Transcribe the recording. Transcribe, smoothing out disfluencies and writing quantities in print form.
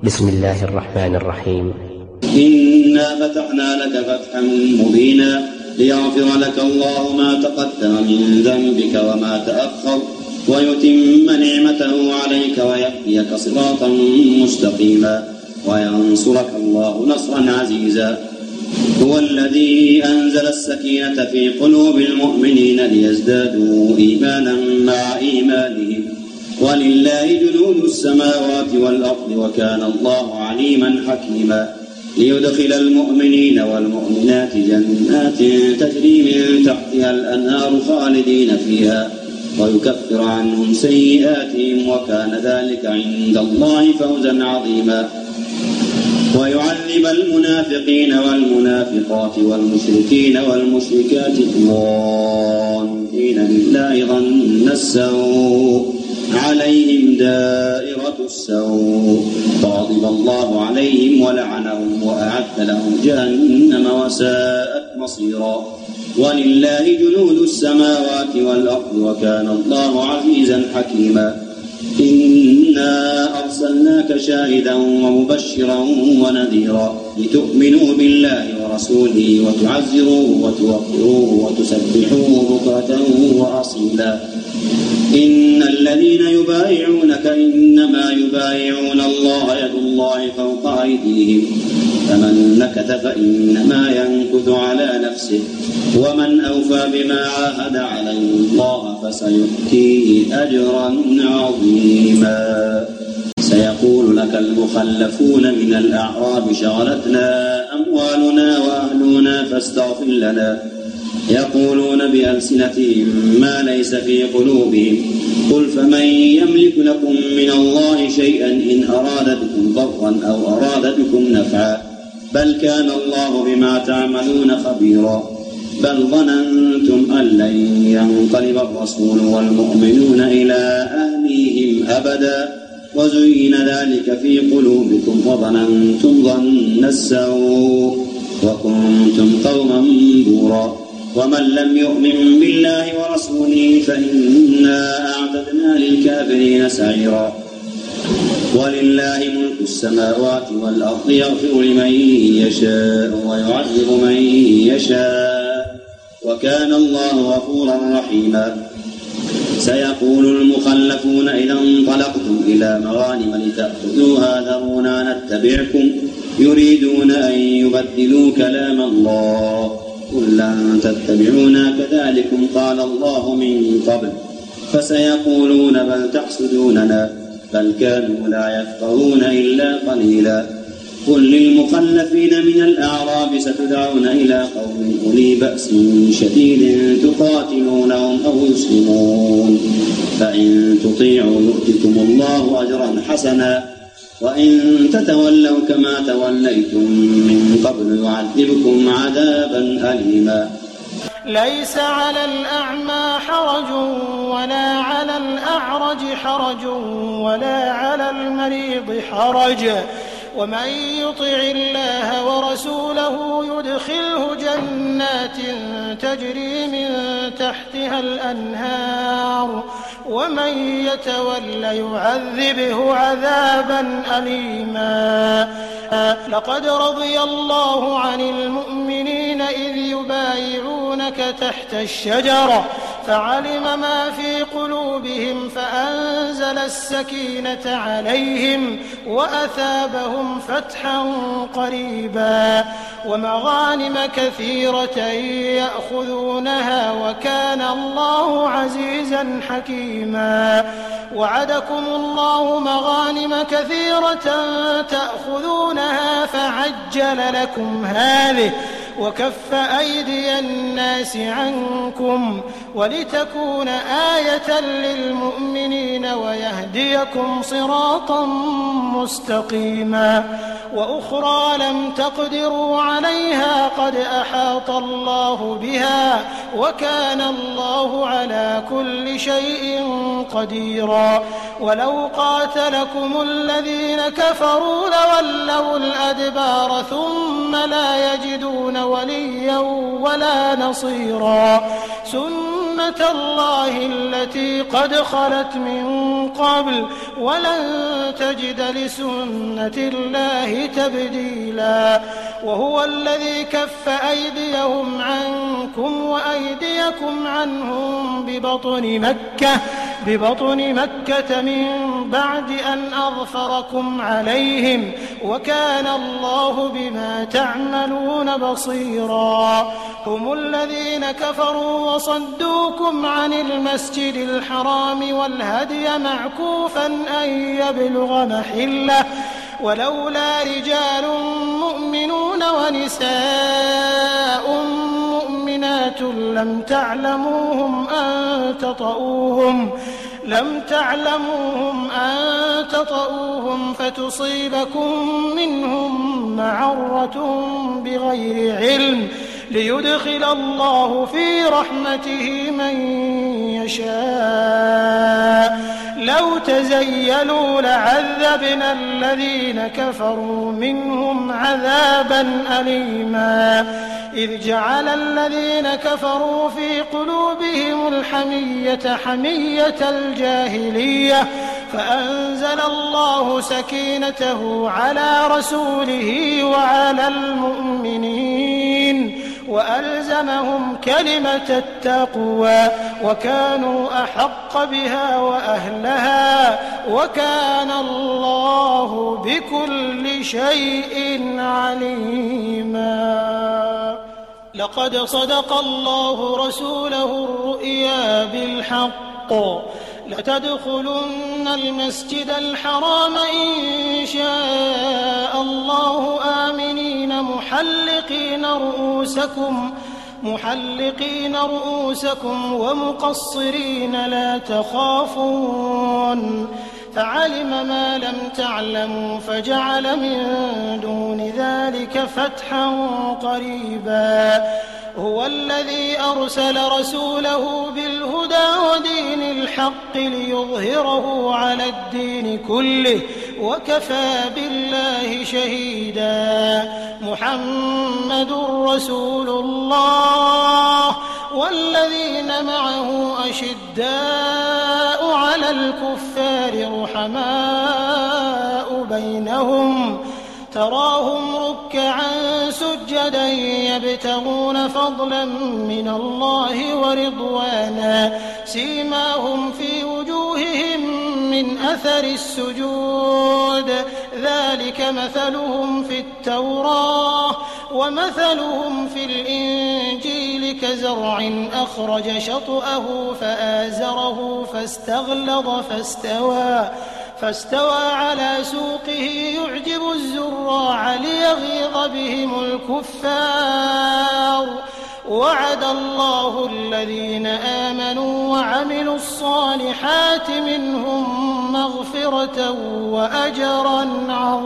بسم الله الرحمن الرحيم. إنا فتحنا لك فتحا مبينا ليغفر لك الله ما تقدم من ذنبك وما تأخر ويتم نعمته عليك ويهديك صراطا مستقيما وينصرك الله نصرا عزيزا. هو الذي أنزل السكينة في قلوب المؤمنين ليزدادوا إيمانا مع إيمانهم ولله جنود السماوات والأرض وكان الله عليما حكيما. ليدخل المؤمنين والمؤمنات جنات تجري من تحتها الأنهار خالدين فيها ويكفر عنهم سيئاتهم وكان ذلك عند الله فوزا عظيما. ويعذب المنافقين والمنافقات والمشركين والمشركات الظانين بالله ظن السوء عليهم دائرة السوء فغضب الله عليهم ولعنهم وأعد لهم جهنم وساءت مصيرا. ولله جنود السماوات والأرض وكان الله عزيزا حكيما. إنا أرسلناك شاهدا ومبشرا ونذيرا لتؤمنوا بالله ورسوله وتعزروه وتوقروه وتسبحوه بكرة وأصيلا. إن الذين يبايعونك إنما يبايعون الله يد الله فوق أيديهم فمن نكث فإنما ينكث على نفسه ومن أوفى بما عاهد عليه الله فسيؤتيه أجرا عظيما. سيقول لك المخلفون من الأعراب شغلتنا أموالنا وأهلنا فاستغفر لنا يقولون بألسنتهم ما ليس في قلوبهم قل فمن يملك لكم من الله شيئا إن أراد بكم ضرا أو أراد بكم نفعا بل كان الله بما تعملون خبيرا. بل ظننتم أن لن ينقلب الرسول والمؤمنون إلى أهليهم أبدا وزين ذلك في قلوبكم وظننتم ظن السوء وكنتم قوما بورا. ومن لم يؤمن بالله ورسوله فإنا أعتدنا للكافرين سعيرا. ولله ملك السماوات والأرض يغفر لمن يشاء ويعذب من يشاء وكان الله غفورا رحيما. سيقول المخلفون إذا انطلقتم إلى مغانم لتأخذوها ذرونا نتبعكم يريدون أن يبدلوا كلام الله قل لن تتبعونا كذلكم قال الله من قبل فسيقولون بل تحسدوننا بل كانوا لا يفقهون إلا قليلا. قل للمخلفين من الأعراب ستدعون إلى قوم أولي بأس شديد تقاتلونهم أو يسلمون فإن تطيعوا يؤتكم الله أجرا حسنا وإن تتولوا كما توليتم من قبل يعذبكم عذابا أليما. ليس على الأعمى حرج ولا على الأعرج حرج ولا على المريض حرج ومن يطع الله ورسوله يدخله جنات تجري من تحتها الأنهار ومن يتول يعذبه عذابا أليما. لقد رضي الله عن المؤمنين إذ يبايعونك تحت الشجرة فعلم ما في قلوبهم فأنزل السكينة عليهم وأثابهم فتحا قريبا ومغانم كثيرة يأخذونها وكان الله عزيزا حكيما. وعدكم الله مغانم كثيرة تأخذونها فعجل لكم هذه وكف أيدي الناس عنكم ولتكون آية للمؤمنين ويهديكم صراطا مستقيما. وأخرى لم تقدروا عليها قد أحاط الله بها وكان الله على كل شيء قديرا. ولو قاتلكم الذين كفروا لولوا الأدبار ثم لا يجدون وليا ولا نصيرا. سنة سُنَّةَ اللَّهِ الَّتِي قَدْ خَلَتْ مِن قَبْلُ وَلَن تَجِدَ لِسُنَّةِ اللَّهِ تَبْدِيلًا وهو الذي كف أيديهم عنكم وأيديكم عنهم ببطن مكة من بعد أن أظفركم عليهم وكان الله بما تعملون بصيرا هم الذين كفروا وصدوكم عن المسجد الحرام والهدي معكوفا أن يبلغ محله ولولا رجال مؤمنون ونساء مؤمنات لم تعلموهم أن تطؤوهم فتصيبكم منهم معرة بغير علم ليدخل الله في رحمته من يشاء لو تزيلوا لعذبنا الذين كفروا منهم عذابا أليما إذ جعل الذين كفروا في قلوبهم الحمية حمية الجاهلية فأنزل الله سكينته على رسوله وعلى المؤمنين وألزمهم كلمة التقوى وكانوا أحق بها وأهلها وكان الله بكل شيء عليما لقد صدق الله رسوله الرؤيا بالحق لتدخلن المسجد الحرام إن شاء الله آمنين محلقين رؤوسكم ومقصرين لا تخافون فعلم ما لم تعلموا فجعل من دون ذلك فتحا قريبا هو الذي أرسل رسوله بالهدى ودين الحق ليظهره على الدين كله وكفى بالله شهيدا محمد رسول الله والذين معه أشداء على الكفار رحماء بينهم تراهم ركعا سجدا يبتغون فضلا من الله ورضوانا سيماهم في وجوههم من أثر السجود ذلك مثلهم في التوراة ومثلهم في الإنجيل كزرع أخرج شطأه فآزره فاستوى على سوقه يعجب الزراع ليغيظ بهم الكفار وعد الله الذين آمنوا وعملوا الصالحات منهم مغفرة وأجرا عظيما